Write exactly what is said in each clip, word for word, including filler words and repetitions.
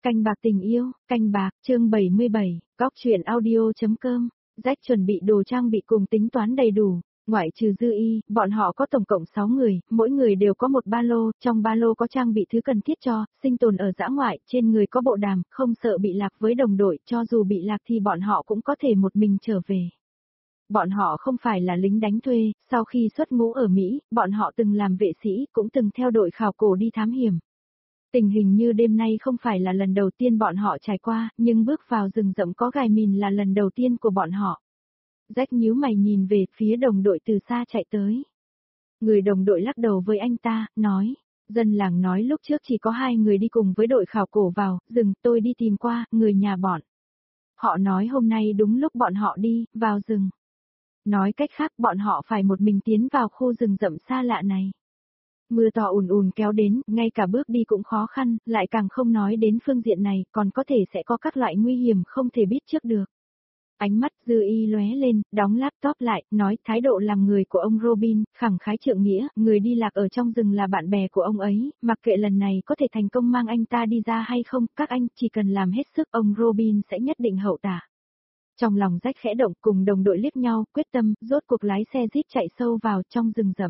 Canh bạc tình yêu, canh bạc, chương bảy mươi bảy, góc truyện audio.com. Jack chuẩn bị đồ trang bị cùng tính toán đầy đủ, ngoại trừ Dư Y, bọn họ có tổng cộng sáu người, mỗi người đều có một ba lô, trong ba lô có trang bị thứ cần thiết cho, sinh tồn ở dã ngoại, trên người có bộ đàm, không sợ bị lạc với đồng đội, cho dù bị lạc thì bọn họ cũng có thể một mình trở về. Bọn họ không phải là lính đánh thuê, sau khi xuất ngũ ở Mỹ, bọn họ từng làm vệ sĩ, cũng từng theo đội khảo cổ đi thám hiểm. Tình hình như đêm nay không phải là lần đầu tiên bọn họ trải qua, nhưng bước vào rừng rậm có gai mìn là lần đầu tiên của bọn họ. Jack nhíu mày nhìn về phía đồng đội từ xa chạy tới. Người đồng đội lắc đầu với anh ta, nói, dân làng nói lúc trước chỉ có hai người đi cùng với đội khảo cổ vào, rừng tôi đi tìm qua, người nhà bọn. Họ nói hôm nay đúng lúc bọn họ đi, vào rừng. Nói cách khác bọn họ phải một mình tiến vào khu rừng rậm xa lạ này. Mưa to ùn ùn kéo đến, ngay cả bước đi cũng khó khăn, lại càng không nói đến phương diện này, còn có thể sẽ có các loại nguy hiểm không thể biết trước được. Ánh mắt Dư Y lóe lên, đóng laptop lại, nói thái độ làm người của ông Robin, khẳng khái trượng nghĩa, người đi lạc ở trong rừng là bạn bè của ông ấy, mặc kệ lần này có thể thành công mang anh ta đi ra hay không, các anh chỉ cần làm hết sức, ông Robin sẽ nhất định hậu tả. Trong lòng Jack khẽ động cùng đồng đội liếc nhau, quyết tâm, rốt cuộc lái xe jeep chạy sâu vào trong rừng rậm.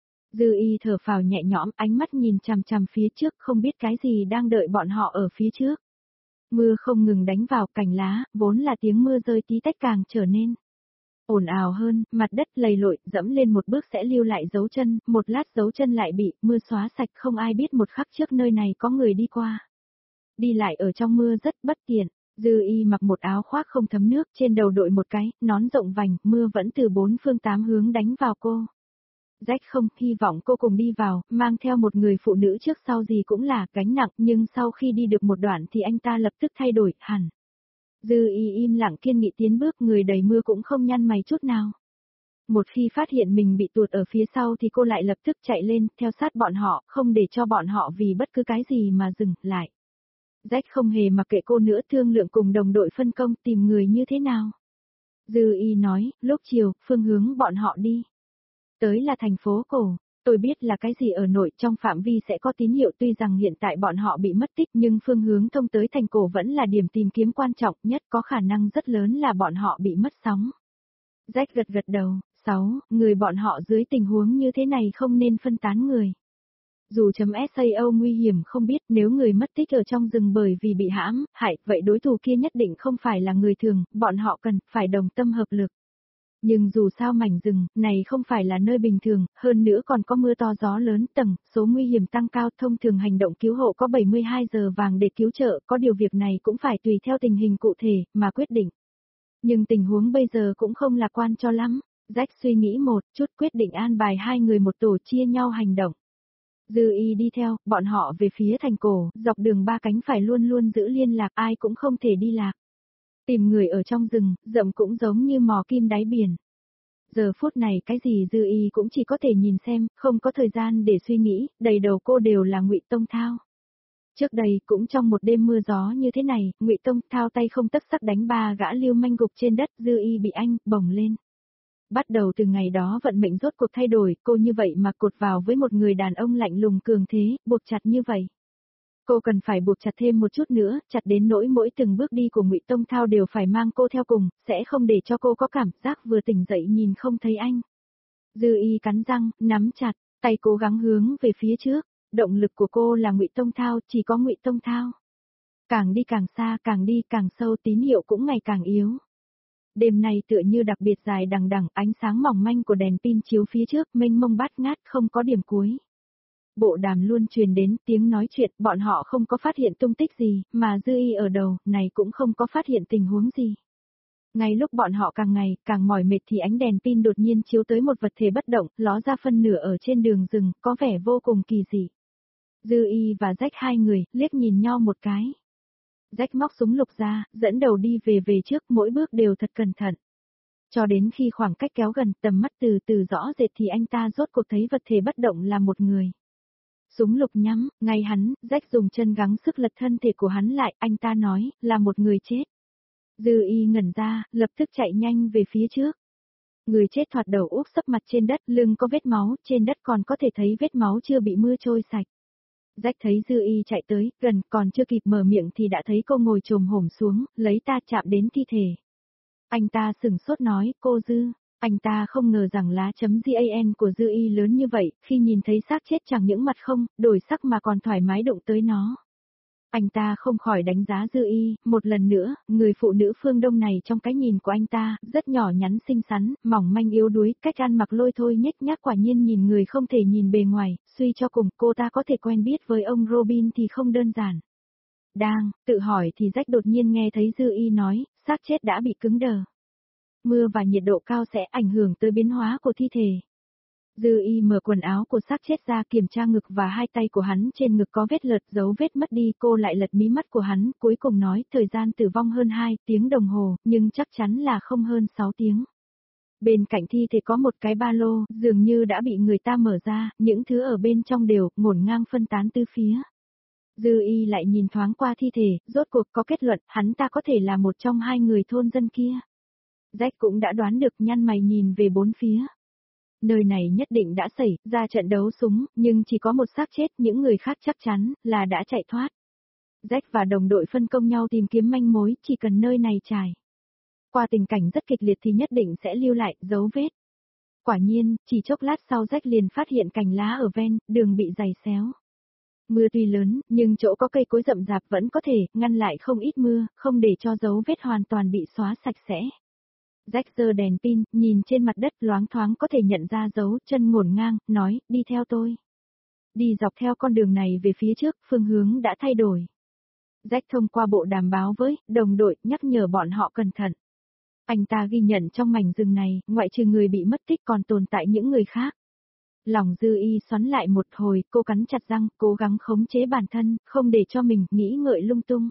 Dư Y thở phào nhẹ nhõm, ánh mắt nhìn chằm chằm phía trước, không biết cái gì đang đợi bọn họ ở phía trước. Mưa không ngừng đánh vào cành lá, vốn là tiếng mưa rơi tí tách càng trở nên ồn ào hơn, mặt đất lầy lội, dẫm lên một bước sẽ lưu lại dấu chân, một lát dấu chân lại bị mưa xóa sạch, không ai biết một khắc trước nơi này có người đi qua. Đi lại ở trong mưa rất bất tiện. Dư Y mặc một áo khoác không thấm nước, trên đầu đội một cái nón rộng vành, mưa vẫn từ bốn phương tám hướng đánh vào cô. Jack không hy vọng cô cùng đi vào, mang theo một người phụ nữ trước sau gì cũng là gánh nặng, nhưng sau khi đi được một đoạn thì anh ta lập tức thay đổi hẳn. Dư Y im lặng kiên nghị tiến bước, người đầy mưa cũng không nhăn mày chút nào. Một khi phát hiện mình bị tuột ở phía sau thì cô lại lập tức chạy lên, theo sát bọn họ, không để cho bọn họ vì bất cứ cái gì mà dừng lại. Jack không hề mặc kệ cô nữa, thương lượng cùng đồng đội phân công tìm người như thế nào. Dư Y nói, lúc chiều, phương hướng bọn họ đi tới là thành phố cổ. Tôi biết là cái gì ở nội, trong phạm vi sẽ có tín hiệu, tuy rằng hiện tại bọn họ bị mất tích nhưng phương hướng thông tới thành cổ vẫn là điểm tìm kiếm quan trọng nhất, có khả năng rất lớn là bọn họ bị mất sóng. Jack gật gật đầu, sáu, người bọn họ dưới tình huống như thế này không nên phân tán người. Dù chấm sao nguy hiểm không biết, nếu người mất tích ở trong rừng bởi vì bị hãm, hại, vậy đối thủ kia nhất định không phải là người thường, bọn họ cần phải đồng tâm hợp lực. Nhưng dù sao mảnh rừng này không phải là nơi bình thường, hơn nữa còn có mưa to gió lớn, tầng số nguy hiểm tăng cao, thông thường hành động cứu hộ có bảy mươi hai giờ vàng để cứu trợ, có điều việc này cũng phải tùy theo tình hình cụ thể mà quyết định. Nhưng tình huống bây giờ cũng không lạc quan cho lắm. Jack suy nghĩ một chút, quyết định an bài hai người một tổ chia nhau hành động. Dư Y đi theo, bọn họ về phía thành cổ, dọc đường ba cánh phải luôn luôn giữ liên lạc, ai cũng không thể đi lạc. Tìm người ở trong rừng, rậm cũng giống như mò kim đáy biển. Giờ phút này cái gì Dư Y cũng chỉ có thể nhìn xem, không có thời gian để suy nghĩ, đầy đầu cô đều là Ngụy Tông Thao. Trước đây, cũng trong một đêm mưa gió như thế này, Ngụy Tông Thao tay không tấc sắc đánh ba gã lưu manh gục trên đất, Dư Y bị anh bồng lên. Bắt đầu từ ngày đó vận mệnh rốt cuộc thay đổi, cô như vậy mà cột vào với một người đàn ông lạnh lùng cường thế, buộc chặt như vậy. Cô cần phải buộc chặt thêm một chút nữa, chặt đến nỗi mỗi từng bước đi của Ngụy Tông Thao đều phải mang cô theo cùng, sẽ không để cho cô có cảm giác vừa tỉnh dậy nhìn không thấy anh. Dư Y cắn răng, nắm chặt, tay cố gắng hướng về phía trước, động lực của cô là Ngụy Tông Thao, chỉ có Ngụy Tông Thao. Càng đi càng xa, càng đi càng sâu, tín hiệu cũng ngày càng yếu. Đêm nay tựa như đặc biệt dài đằng đằng, ánh sáng mỏng manh của đèn pin chiếu phía trước, mênh mông bát ngát không có điểm cuối. Bộ đàm luôn truyền đến tiếng nói chuyện, bọn họ không có phát hiện tung tích gì, mà Dư Y ở đầu, này cũng không có phát hiện tình huống gì. Ngay lúc bọn họ càng ngày, càng mỏi mệt thì ánh đèn pin đột nhiên chiếu tới một vật thể bất động, ló ra phân nửa ở trên đường rừng, có vẻ vô cùng kỳ dị. Dư Y và Jack hai người, liếc nhìn nhau một cái. Jack móc súng lục ra, dẫn đầu đi về về trước, mỗi bước đều thật cẩn thận. Cho đến khi khoảng cách kéo gần, tầm mắt từ từ rõ rệt thì anh ta rốt cuộc thấy vật thể bất động là một người. Súng lục nhắm, ngay hắn, Jack dùng chân gắng sức lật thân thể của hắn lại, anh ta nói, là một người chết. Dư Y ngẩn ra, lập tức chạy nhanh về phía trước. Người chết thoạt đầu úp sấp mặt trên đất, lưng có vết máu, trên đất còn có thể thấy vết máu chưa bị mưa trôi sạch. Rách thấy Dư Y chạy tới, gần, còn chưa kịp mở miệng thì đã thấy cô ngồi chồm hổm xuống, lấy ta chạm đến thi thể. Anh ta sửng sốt nói, cô Dư. Anh ta không ngờ rằng lá chấm gan của Dư Y lớn như vậy, khi nhìn thấy xác chết chẳng những mặt không, đổi sắc mà còn thoải mái đụng tới nó. Anh ta không khỏi đánh giá Dư Y, một lần nữa, người phụ nữ phương Đông này trong cái nhìn của anh ta, rất nhỏ nhắn xinh xắn, mỏng manh yếu đuối, cách ăn mặc lôi thôi nhếch nhác quả nhiên nhìn người không thể nhìn bề ngoài, suy cho cùng cô ta có thể quen biết với ông Robin thì không đơn giản. Đang, tự hỏi thì Rách đột nhiên nghe thấy Dư Y nói, xác chết đã bị cứng đờ. Mưa và nhiệt độ cao sẽ ảnh hưởng tới biến hóa của thi thể. Dư Y mở quần áo của xác chết ra kiểm tra ngực và hai tay của hắn trên ngực có vết lợt dấu vết mất đi. Cô lại lật mí mắt của hắn, cuối cùng nói thời gian tử vong hơn hai tiếng đồng hồ, nhưng chắc chắn là không hơn sáu tiếng. Bên cạnh thi thể có một cái ba lô, dường như đã bị người ta mở ra, những thứ ở bên trong đều ngổn ngang phân tán tứ phía. Dư Y lại nhìn thoáng qua thi thể, rốt cuộc có kết luận hắn ta có thể là một trong hai người thôn dân kia. Jack cũng đã đoán được, nhăn mày nhìn về bốn phía. Nơi này nhất định đã xảy ra trận đấu súng, nhưng chỉ có một xác chết, những người khác chắc chắn là đã chạy thoát. Jack và đồng đội phân công nhau tìm kiếm manh mối, chỉ cần nơi này trải qua tình cảnh rất kịch liệt thì nhất định sẽ lưu lại dấu vết. Quả nhiên, chỉ chốc lát sau Jack liền phát hiện cành lá ở ven đường bị giày xéo. Mưa tuy lớn, nhưng chỗ có cây cối rậm rạp vẫn có thể ngăn lại không ít mưa, không để cho dấu vết hoàn toàn bị xóa sạch sẽ. Jack giơ đèn pin, nhìn trên mặt đất loáng thoáng có thể nhận ra dấu chân ngổn ngang, nói, đi theo tôi. Đi dọc theo con đường này về phía trước, phương hướng đã thay đổi. Jack thông qua bộ đàm báo với đồng đội, nhắc nhở bọn họ cẩn thận. Anh ta ghi nhận trong mảnh rừng này, ngoại trừ người bị mất tích còn tồn tại những người khác. Lòng Dư Y xoắn lại một hồi, cô cắn chặt răng, cố gắng khống chế bản thân, không để cho mình nghĩ ngợi lung tung.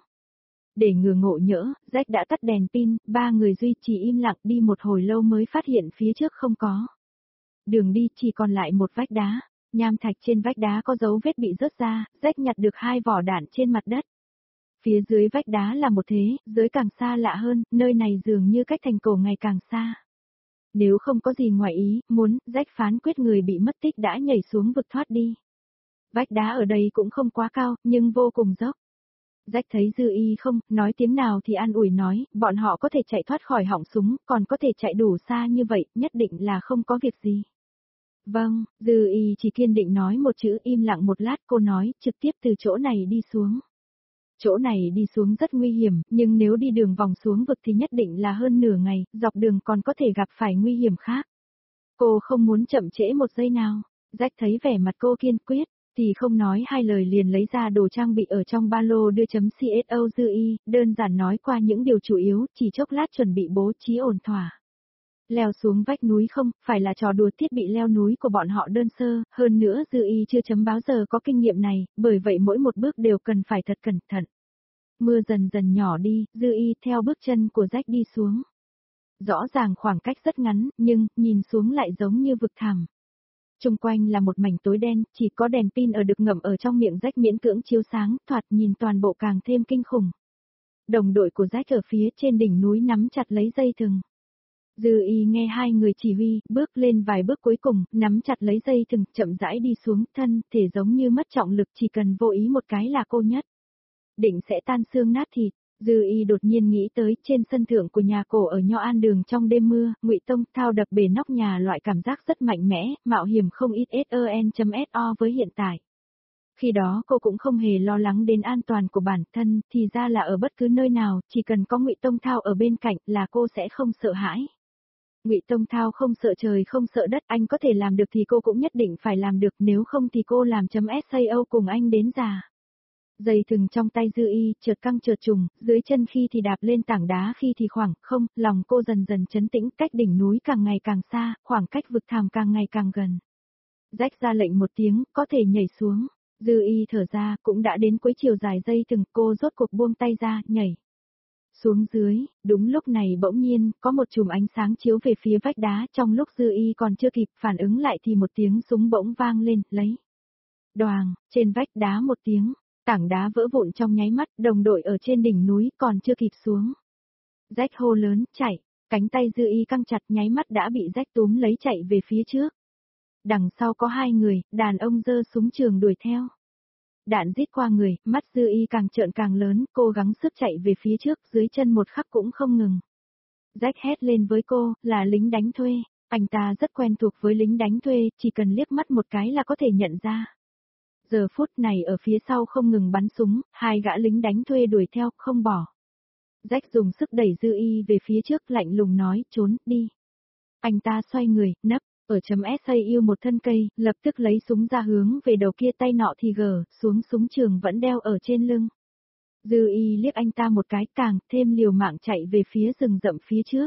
Để ngừa ngộ nhỡ, Jack đã tắt đèn pin, ba người duy trì im lặng đi một hồi lâu mới phát hiện phía trước không có. Đường đi chỉ còn lại một vách đá, nham thạch trên vách đá có dấu vết bị rớt ra, Jack nhặt được hai vỏ đạn trên mặt đất. Phía dưới vách đá là một thế, dưới càng xa lạ hơn, nơi này dường như cách thành cổ ngày càng xa. Nếu không có gì ngoài ý, muốn, Jack phán quyết người bị mất tích đã nhảy xuống vực thoát đi. Vách đá ở đây cũng không quá cao, nhưng vô cùng dốc. Jack thấy Dư Y không nói tiếng nào thì an ủi nói, bọn họ có thể chạy thoát khỏi họng súng, còn có thể chạy đủ xa như vậy, nhất định là không có việc gì. Vâng, Dư Y chỉ kiên định nói một chữ, im lặng một lát, cô nói, trực tiếp từ chỗ này đi xuống. Chỗ này đi xuống rất nguy hiểm, nhưng nếu đi đường vòng xuống vực thì nhất định là hơn nửa ngày, dọc đường còn có thể gặp phải nguy hiểm khác. Cô không muốn chậm trễ một giây nào. Jack thấy vẻ mặt cô kiên quyết, thì không nói hai lời liền lấy ra đồ trang bị ở trong ba lô đưa chấm xô Dư Y, đơn giản nói qua những điều chủ yếu, chỉ chốc lát chuẩn bị bố trí ổn thỏa. Leo xuống vách núi không, phải là trò đùa, thiết bị leo núi của bọn họ đơn sơ, hơn nữa Dư Y chưa chấm báo giờ có kinh nghiệm này, bởi vậy mỗi một bước đều cần phải thật cẩn thận. Mưa dần dần nhỏ đi, Dư Y theo bước chân của Jack đi xuống. Rõ ràng khoảng cách rất ngắn, nhưng, nhìn xuống lại giống như vực thẳm. Trung quanh là một mảnh tối đen, chỉ có đèn pin ở được ngậm ở trong miệng Jack miễn cưỡng chiếu sáng, thoạt nhìn toàn bộ càng thêm kinh khủng. Đồng đội của Jack ở phía trên đỉnh núi nắm chặt lấy dây thừng. Dư Y nghe hai người chỉ huy, bước lên vài bước cuối cùng, nắm chặt lấy dây thừng, chậm rãi đi xuống, thân thể giống như mất trọng lực, chỉ cần vô ý một cái là cô nhất định sẽ tan xương nát thịt. Dư Y đột nhiên nghĩ tới, trên sân thượng của nhà cổ ở Nho An đường trong đêm mưa, Ngụy Tông Thao đập bể nóc nhà, loại cảm giác rất mạnh mẽ, mạo hiểm không ít son.so với hiện tại. Khi đó cô cũng không hề lo lắng đến an toàn của bản thân, thì ra là ở bất cứ nơi nào, chỉ cần có Ngụy Tông Thao ở bên cạnh là cô sẽ không sợ hãi. Ngụy Tông Thao không sợ trời không sợ đất, anh có thể làm được thì cô cũng nhất định phải làm được, nếu không thì cô làm chấm sao cùng anh đến già. Dây thừng trong tay Dư Y, chợt căng chợt trùng, dưới chân khi thì đạp lên tảng đá khi thì khoảng không, lòng cô dần dần trấn tĩnh, cách đỉnh núi càng ngày càng xa, khoảng cách vực thẳm càng ngày càng gần. Jack ra lệnh một tiếng, có thể nhảy xuống. Dư Y thở ra, cũng đã đến cuối chiều dài dây thừng, cô rốt cuộc buông tay ra, nhảy xuống dưới. Đúng lúc này bỗng nhiên, có một chùm ánh sáng chiếu về phía vách đá, trong lúc Dư Y còn chưa kịp phản ứng lại thì một tiếng súng bỗng vang lên, lấy. Đoàng, trên vách đá một tiếng. Tảng đá vỡ vụn trong nháy mắt, đồng đội ở trên đỉnh núi còn chưa kịp xuống. Jack hô lớn, chạy, cánh tay Dư Y căng chặt, nháy mắt đã bị Jack túm lấy chạy về phía trước. Đằng sau có hai người, đàn ông giơ súng trường đuổi theo. Đạn rít qua người, mắt Dư Y càng trợn càng lớn, cố gắng sức chạy về phía trước, dưới chân một khắc cũng không ngừng. Jack hét lên với cô, là lính đánh thuê. Anh ta rất quen thuộc với lính đánh thuê, chỉ cần liếc mắt một cái là có thể nhận ra. Giờ phút này ở phía sau không ngừng bắn súng, hai gã lính đánh thuê đuổi theo, không bỏ. Jack dùng sức đẩy Dư Y về phía trước, lạnh lùng nói, trốn, đi. Anh ta xoay người, nấp, ở chấm S A U một thân cây, lập tức lấy súng ra hướng về đầu kia, tay nọ thì gờ, xuống súng trường vẫn đeo ở trên lưng. Dư Y liếc anh ta một cái, càng thêm liều mạng chạy về phía rừng rậm phía trước.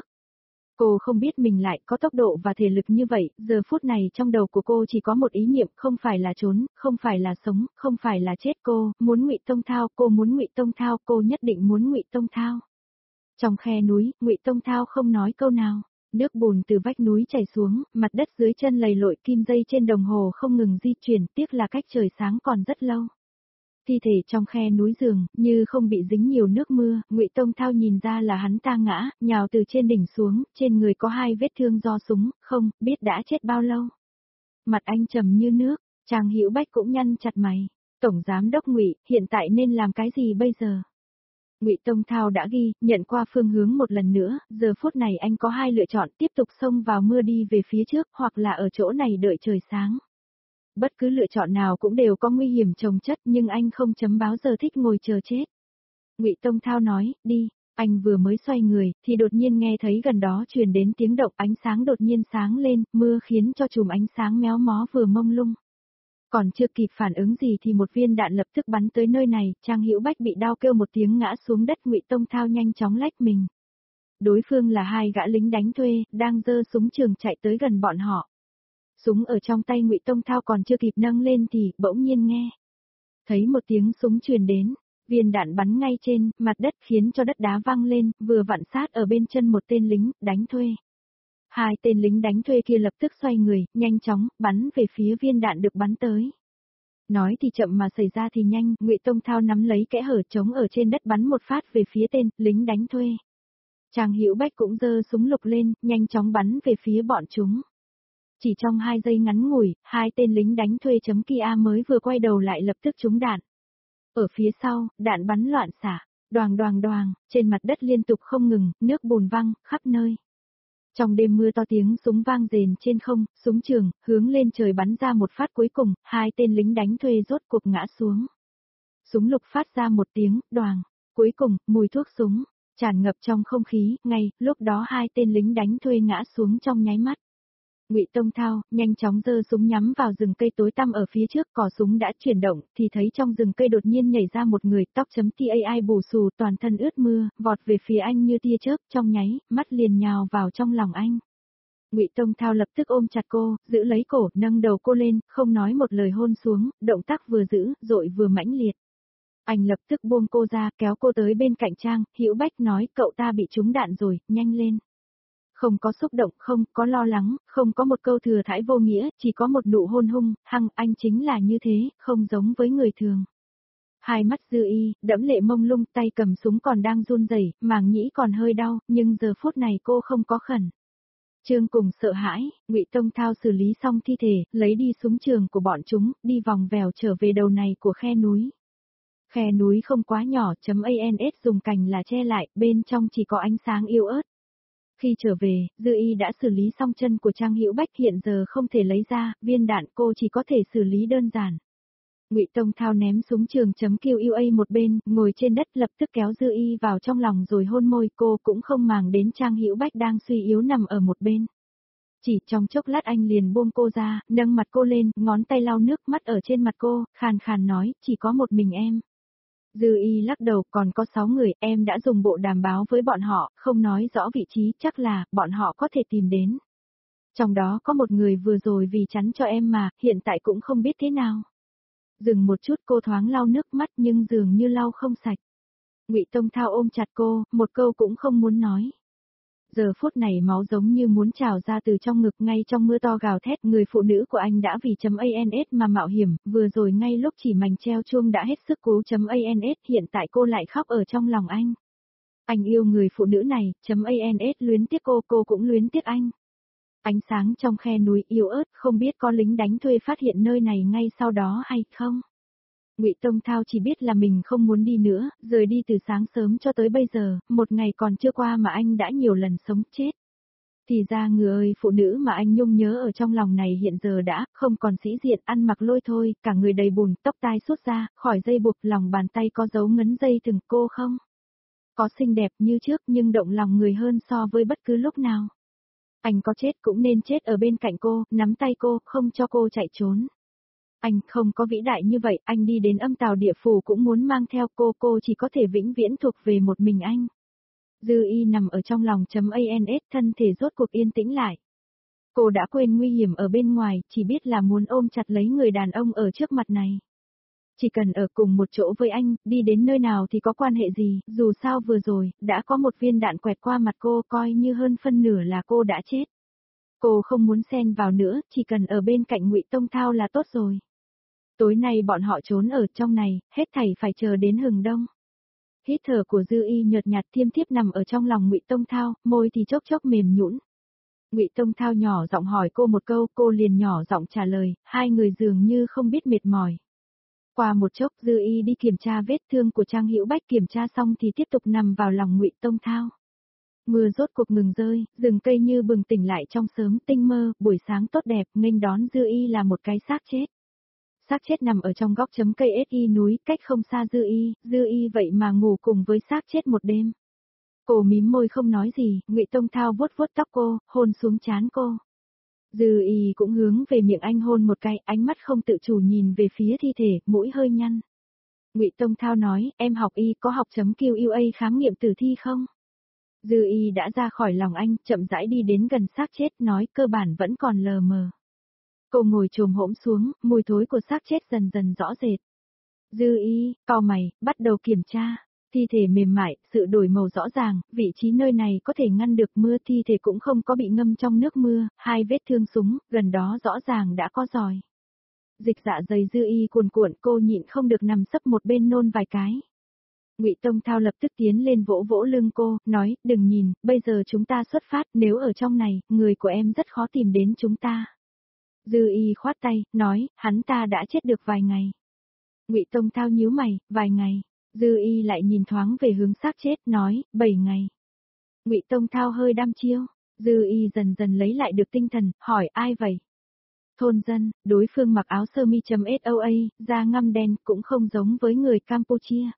Cô không biết mình lại có tốc độ và thể lực như vậy, giờ phút này trong đầu của cô chỉ có một ý niệm, không phải là trốn, không phải là sống, không phải là chết, cô muốn Ngụy Tông Thao, cô muốn Ngụy Tông Thao, cô nhất định muốn Ngụy Tông Thao. Trong khe núi, Ngụy Tông Thao không nói câu nào, nước bùn từ vách núi chảy xuống, mặt đất dưới chân lầy lội, kim dây trên đồng hồ không ngừng di chuyển, tiếc là cách trời sáng còn rất lâu. Thi thể trong khe núi giường, như không bị dính nhiều nước mưa, Ngụy Tông Thao nhìn ra là hắn ta ngã, nhào từ trên đỉnh xuống, trên người có hai vết thương do súng, không biết đã chết bao lâu. Mặt anh trầm như nước, Trang Hữu Bách cũng nhăn chặt mày. Tổng giám đốc Ngụy, hiện tại nên làm cái gì bây giờ? Ngụy Tông Thao đã ghi, nhận qua phương hướng một lần nữa, giờ phút này anh có hai lựa chọn, tiếp tục xông vào mưa đi về phía trước, hoặc là ở chỗ này đợi trời sáng. Bất cứ lựa chọn nào cũng đều có nguy hiểm chồng chất, nhưng anh không chấm báo giờ thích ngồi chờ chết. Ngụy Tông Thao nói, đi, anh vừa mới xoay người, thì đột nhiên nghe thấy gần đó truyền đến tiếng động, ánh sáng đột nhiên sáng lên, mưa khiến cho chùm ánh sáng méo mó vừa mông lung. Còn chưa kịp phản ứng gì thì một viên đạn lập tức bắn tới nơi này, Trang Hữu Bách bị đau kêu một tiếng ngã xuống đất, Ngụy Tông Thao nhanh chóng lách mình. Đối phương là hai gã lính đánh thuê, đang giơ súng trường chạy tới gần bọn họ. Súng ở trong tay Ngụy Tông Thao còn chưa kịp nâng lên thì bỗng nhiên nghe. Thấy một tiếng súng truyền đến, viên đạn bắn ngay trên mặt đất khiến cho đất đá văng lên, vừa vặn sát ở bên chân một tên lính đánh thuê. Hai tên lính đánh thuê kia lập tức xoay người, nhanh chóng bắn về phía viên đạn được bắn tới. Nói thì chậm mà xảy ra thì nhanh, Ngụy Tông Thao nắm lấy kẽ hở trống ở trên đất bắn một phát về phía tên lính đánh thuê. Trang Hữu Bách cũng giơ súng lục lên, nhanh chóng bắn về phía bọn chúng. Chỉ trong hai giây ngắn ngủi, hai tên lính đánh thuê chấm Kia mới vừa quay đầu lại lập tức trúng đạn. Ở phía sau, đạn bắn loạn xạ, đoàng đoàng đoàng, trên mặt đất liên tục không ngừng, nước bùn văng khắp nơi. Trong đêm mưa to tiếng súng vang rền trên không, súng trường, hướng lên trời bắn ra một phát cuối cùng, hai tên lính đánh thuê rốt cuộc ngã xuống. Súng lục phát ra một tiếng, đoàng, cuối cùng, mùi thuốc súng, tràn ngập trong không khí, ngay, lúc đó hai tên lính đánh thuê ngã xuống trong nháy mắt. Ngụy Tông Thao, nhanh chóng giơ súng nhắm vào rừng cây tối tăm ở phía trước, cò súng đã chuyển động, thì thấy trong rừng cây đột nhiên nhảy ra một người, tóc chấm tai bù xù, toàn thân ướt mưa, vọt về phía anh như tia chớp, trong nháy, mắt liền nhào vào trong lòng anh. Ngụy Tông Thao lập tức ôm chặt cô, giữ lấy cổ, nâng đầu cô lên, không nói một lời hôn xuống, động tác vừa dữ, dội vừa mãnh liệt. Anh lập tức buông cô ra, kéo cô tới bên cạnh Trang Hữu Bách nói, cậu ta bị trúng đạn rồi, nhanh lên. Không có xúc động, không có lo lắng, không có một câu thừa thãi vô nghĩa, chỉ có một nụ hôn hung, hăng, anh chính là như thế, không giống với người thường. Hai mắt Dư Y, đẫm lệ mông lung, tay cầm súng còn đang run rẩy, màng nhĩ còn hơi đau, nhưng giờ phút này cô không có khẩn. Trương cùng sợ hãi, Ngụy Tông Thao xử lý xong thi thể, lấy đi súng trường của bọn chúng, đi vòng vèo trở về đầu này của khe núi. Khe núi không quá nhỏ, chấm ans dùng cành là che lại, bên trong chỉ có ánh sáng yếu ớt. Khi trở về, Dư Y đã xử lý xong chân của Trang Hữu Bách, hiện giờ không thể lấy ra, viên đạn cô chỉ có thể xử lý đơn giản. Ngụy Tông Thao ném súng trường chấm Q U A một bên, ngồi trên đất lập tức kéo Dư Y vào trong lòng rồi hôn môi, cô cũng không màng đến Trang Hữu Bách đang suy yếu nằm ở một bên. Chỉ trong chốc lát anh liền buông cô ra, nâng mặt cô lên, ngón tay lau nước mắt ở trên mặt cô, khàn khàn nói, chỉ có một mình em. Dư Y lắc đầu, còn có sáu người, em đã dùng bộ đàm báo với bọn họ, không nói rõ vị trí, chắc là, bọn họ có thể tìm đến. Trong đó có một người vừa rồi vì chắn cho em mà, hiện tại cũng không biết thế nào. Dừng một chút, cô thoáng lau nước mắt nhưng dường như lau không sạch. Ngụy Tông Thao ôm chặt cô, một câu cũng không muốn nói. Giờ phút này máu giống như muốn trào ra từ trong ngực, ngay trong mưa to gào thét, người phụ nữ của anh đã vì chấm ans mà mạo hiểm, vừa rồi ngay lúc chỉ mảnh treo chuông đã hết sức cứu chấm ans, hiện tại cô lại khóc ở trong lòng anh. Anh yêu người phụ nữ này, chấm ans luyến tiếc cô, cô cũng luyến tiếc anh. Ánh sáng trong khe núi yếu ớt, không biết có lính đánh thuê phát hiện nơi này ngay sau đó hay không? Ngụy Tông Thao chỉ biết là mình không muốn đi nữa, rời đi từ sáng sớm cho tới bây giờ, một ngày còn chưa qua mà anh đã nhiều lần sống chết. Thì ra người ơi, phụ nữ mà anh nhung nhớ ở trong lòng này hiện giờ đã không còn sĩ diện, ăn mặc lôi thôi, cả người đầy bùn, tóc tai suốt ra, khỏi dây buộc, lòng bàn tay có dấu ngấn dây thừng, cô không có xinh đẹp như trước nhưng động lòng người hơn so với bất cứ lúc nào. Anh có chết cũng nên chết ở bên cạnh cô, nắm tay cô, không cho cô chạy trốn. Anh không có vĩ đại như vậy, anh đi đến âm tào địa phủ cũng muốn mang theo cô, cô chỉ có thể vĩnh viễn thuộc về một mình anh. Dư Y nằm ở trong lòng chấm ans, thân thể rốt cuộc yên tĩnh lại. Cô đã quên nguy hiểm ở bên ngoài, chỉ biết là muốn ôm chặt lấy người đàn ông ở trước mặt này. Chỉ cần ở cùng một chỗ với anh, đi đến nơi nào thì có quan hệ gì, dù sao vừa rồi, đã có một viên đạn quẹt qua mặt cô, coi như hơn phân nửa là cô đã chết. Cô không muốn xen vào nữa, chỉ cần ở bên cạnh Ngụy Tông Thao là tốt rồi. Tối nay bọn họ trốn ở trong này, hết thảy phải chờ đến hừng đông. Hít thở của Dư Y nhợt nhạt thiêm thiếp nằm ở trong lòng Ngụy Tông Thao, môi thì chốc chốc mềm nhũn. Ngụy Tông Thao nhỏ giọng hỏi cô một câu, cô liền nhỏ giọng trả lời, hai người dường như không biết mệt mỏi. Qua một chốc Dư Y đi kiểm tra vết thương của Trang Hữu Bách, kiểm tra xong thì tiếp tục nằm vào lòng Ngụy Tông Thao. Mưa rốt cuộc ngừng rơi, rừng cây như bừng tỉnh lại trong sớm tinh mơ, buổi sáng tốt đẹp, nghênh đón Dư Y là một cái xác chết. Xác chết nằm ở trong góc chấm cây ét y núi, cách không xa Dư Y, Dư Y vậy mà ngủ cùng với xác chết một đêm. Cô mím môi không nói gì, Ngụy Tông Thao vuốt vuốt tóc cô, hôn xuống trán cô. Dư Y cũng hướng về miệng anh hôn một cái, ánh mắt không tự chủ nhìn về phía thi thể, mũi hơi nhăn. Ngụy Tông Thao nói, em học y có học chấm Q U A khám nghiệm tử thi không? Dư Y đã ra khỏi lòng anh, chậm rãi đi đến gần xác chết, nói cơ bản vẫn còn lờ mờ. Cô ngồi chồm hổm xuống, mùi thối của xác chết dần dần rõ rệt. Dư Y, cau mày, bắt đầu kiểm tra. Thi thể mềm mại, sự đổi màu rõ ràng, vị trí nơi này có thể ngăn được mưa, thi thể cũng không có bị ngâm trong nước mưa, hai vết thương súng, gần đó rõ ràng đã có roi. Dịch dạ dày Dư Y cuồn cuộn, cô nhịn không được nằm sấp một bên nôn vài cái. Ngụy Tông Thao lập tức tiến lên vỗ vỗ lưng cô, nói, đừng nhìn, bây giờ chúng ta xuất phát, nếu ở trong này, người của em rất khó tìm đến chúng ta. Dư Y khoát tay, nói, hắn ta đã chết được vài ngày. Ngụy Tông Thao nhíu mày, vài ngày. Dư Y lại nhìn thoáng về hướng xác chết, nói, bảy ngày. Ngụy Tông Thao hơi đăm chiêu. Dư Y dần dần lấy lại được tinh thần, hỏi ai vậy? Thôn dân, đối phương mặc áo sơ mi chấm ét o a, da ngăm đen, cũng không giống với người Campuchia.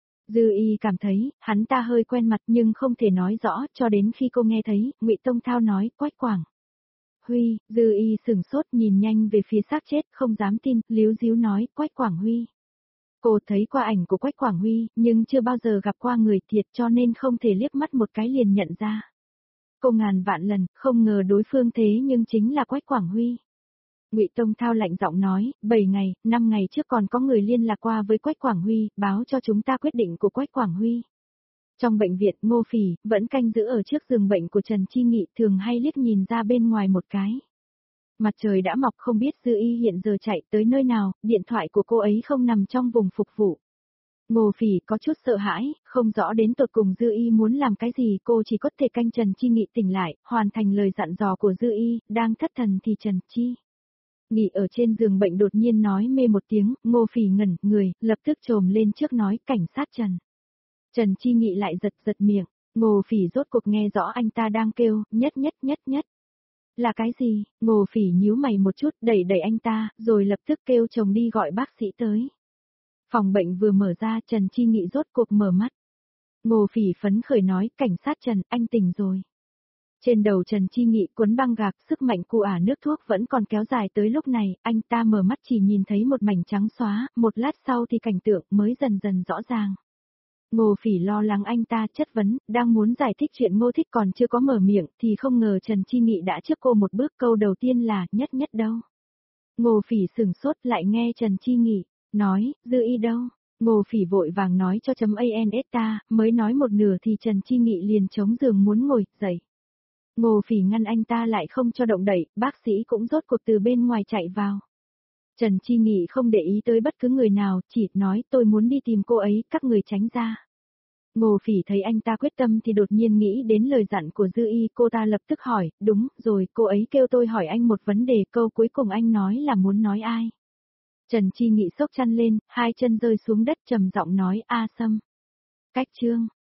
Dư Y cảm thấy, hắn ta hơi quen mặt nhưng không thể nói rõ, cho đến khi cô nghe thấy, Ngụy Tông Thao nói, Quách Quảng. Huy, Dư Y sửng sốt nhìn nhanh về phía xác chết, không dám tin, líu díu nói, Quách Quảng Huy. Cô thấy qua ảnh của Quách Quảng Huy, nhưng chưa bao giờ gặp qua người thiệt cho nên không thể liếc mắt một cái liền nhận ra. Cô ngàn vạn lần, không ngờ đối phương thế nhưng chính là Quách Quảng Huy. Ngụy Tông Thao lạnh giọng nói, bảy ngày, năm ngày trước còn có người liên lạc qua với Quách Quảng Huy, báo cho chúng ta quyết định của Quách Quảng Huy. Trong bệnh viện, Ngô Phỉ, vẫn canh giữ ở trước giường bệnh của Trần Chi Nghị, thường hay liếc nhìn ra bên ngoài một cái. Mặt trời đã mọc, không biết Dư Y hiện giờ chạy tới nơi nào, điện thoại của cô ấy không nằm trong vùng phục vụ. Ngô Phỉ có chút sợ hãi, không rõ đến tột cùng Dư Y muốn làm cái gì, cô chỉ có thể canh Trần Chi Nghị tỉnh lại, hoàn thành lời dặn dò của Dư Y, đang thất thần thì Trần Chi Nghị ở trên giường bệnh đột nhiên nói mê một tiếng, Ngô Phỉ ngẩn người, lập tức trồm lên trước nói, cảnh sát Trần. Trần Chi Nghị lại giật giật miệng, Ngô Phỉ rốt cuộc nghe rõ anh ta đang kêu, nhất nhất nhất nhất. Là cái gì? Ngô Phỉ nhíu mày một chút, đẩy đẩy anh ta, rồi lập tức kêu chồng đi gọi bác sĩ tới. Phòng bệnh vừa mở ra, Trần Chi Nghị rốt cuộc mở mắt. Ngô Phỉ phấn khởi nói, cảnh sát Trần, anh tỉnh rồi. Trên đầu Trần Chi Nghị cuốn băng gạc, sức mạnh cu ả nước thuốc vẫn còn kéo dài tới lúc này, anh ta mở mắt chỉ nhìn thấy một mảnh trắng xóa, một lát sau thì cảnh tượng mới dần dần rõ ràng. Ngô Phỉ lo lắng anh ta chất vấn, đang muốn giải thích chuyện Ngô Thích còn chưa có mở miệng, thì không ngờ Trần Chi Nghị đã trước cô một bước, câu đầu tiên là, nhất nhất đâu. Ngô Phỉ sửng sốt lại nghe Trần Chi Nghị nói, Dư Y đâu. Ngô Phỉ vội vàng nói cho chấm ans ta, mới nói một nửa thì Trần Chi Nghị liền chống giường muốn ngồi, dậy. Ngô Phỉ ngăn anh ta lại không cho động đậy, bác sĩ cũng rốt cuộc từ bên ngoài chạy vào. Trần Chi Nghị không để ý tới bất cứ người nào, chỉ nói tôi muốn đi tìm cô ấy, các người tránh ra. Ngô Phỉ thấy anh ta quyết tâm thì đột nhiên nghĩ đến lời dặn của Dư Y, cô ta lập tức hỏi, đúng rồi, cô ấy kêu tôi hỏi anh một vấn đề, câu cuối cùng anh nói là muốn nói ai. Trần Chi Nghị xốc chăn lên, hai chân rơi xuống đất trầm giọng nói A Sâm. Cách chương.